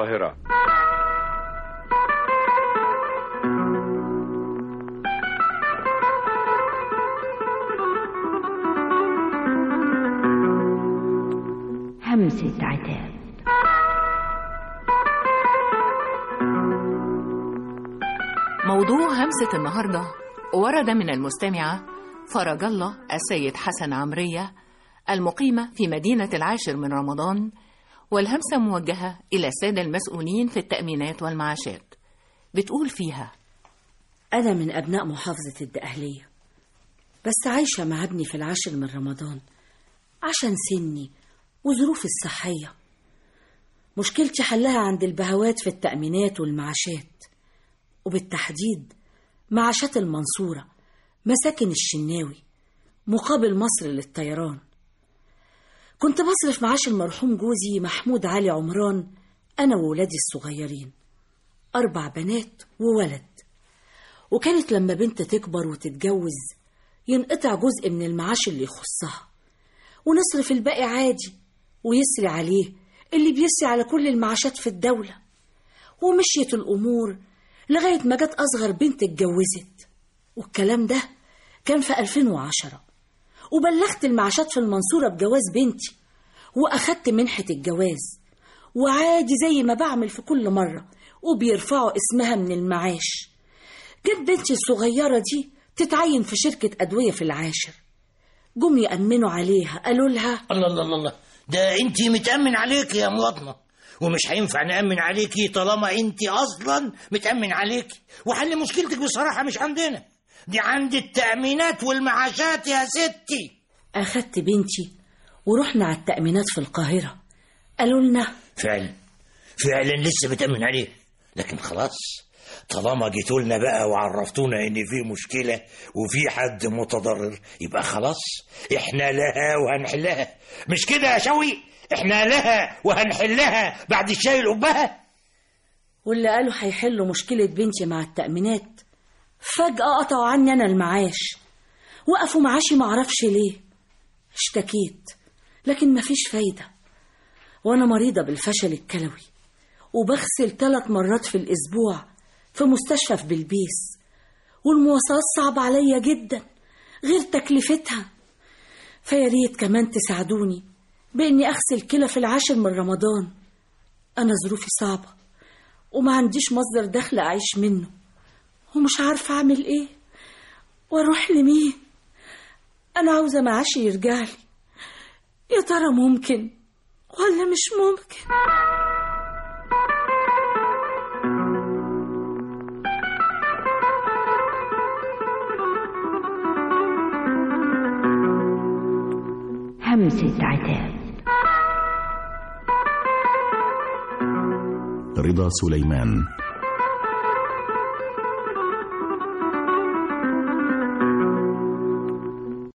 القاهرة. همسة عتاب. موضوع همسة النهاردة ورد من المستمعة فرج الله السيد حسن عمرية المقيمة في مدينة 10 من رمضان، والهمسة موجهة إلى السادة المسؤولين في التأمينات والمعاشات. بتقول فيها: أنا من أبناء محافظة الدقهلية، بس عايشة مع ابني في 10 من رمضان عشان سني وظروفي الصحية. مشكلتي حلها عند البهوات في التأمينات والمعاشات، وبالتحديد معاشات المنصورة مساكن الشناوي مقابل مصر للطيران. كنت بصرف معاش المرحوم جوزي محمود علي عمران أنا وولادي الصغيرين، 4 بنات وولد. وكانت لما بنت تكبر وتتجوز ينقطع جزء من المعاش اللي يخصها، ونصرف الباقي عادي ويسري عليه اللي بيسري على كل المعاشات في الدولة. ومشيت الأمور لغاية ما جت أصغر بنت اتجوزت، والكلام ده كان في 2010. وبلغت المعاشات في المنصورة بجواز بنتي، وأخدت منحة الجواز، وعادي زي ما بعمل في كل مرة، وبيرفعوا اسمها من المعاش. جت بنتي الصغيرة دي تتعين في شركة أدوية في 10. جم يأمنوا عليها، قالوا لها: الله الله الله، ده انتي متأمن عليكي يا مواطنة، ومش هينفع نأمن عليكي طالما انتي أصلا متأمن عليكي. وحل مشكلتك بصراحة مش عندنا، دي عند التأمينات والمعاشات يا ستي. أخدت بنتي ورحنا على التأمينات في القاهرة، قالوا لنا: فعلا لسه متأمن عليه، لكن خلاص طالما جيتوا لنا بقى وعرفتونا ان في مشكلة وفي حد متضرر، يبقى خلاص احنا لها وهنحلها. مش كده يا شوي؟ احنا لها وهنحلها بعد الشاي القبها. واللي قالوا هيحلوا مشكلة بنتي مع التأمينات فجأة قطعوا عني أنا المعاش، وقفوا معاشي معرفش ليه. اشتكيت لكن مفيش فايدة، وأنا مريضة بالفشل الكلوي، وبغسل 3 مرات في الأسبوع في مستشفى في بلبيس، والمواصلات صعبة عليا جدا غير تكلفتها. فياريت كمان تساعدوني بإني أغسل كلى في 10 من رمضان. أنا ظروفي صعبة وما عنديش مصدر دخل أعيش منه، ومش عارفة أعمل إيه وأروح لمين. أنا عاوزة معاشي يرجعلي، يا ترى ممكن ولا مش ممكن؟ همسة عتاب. رضا سليمان.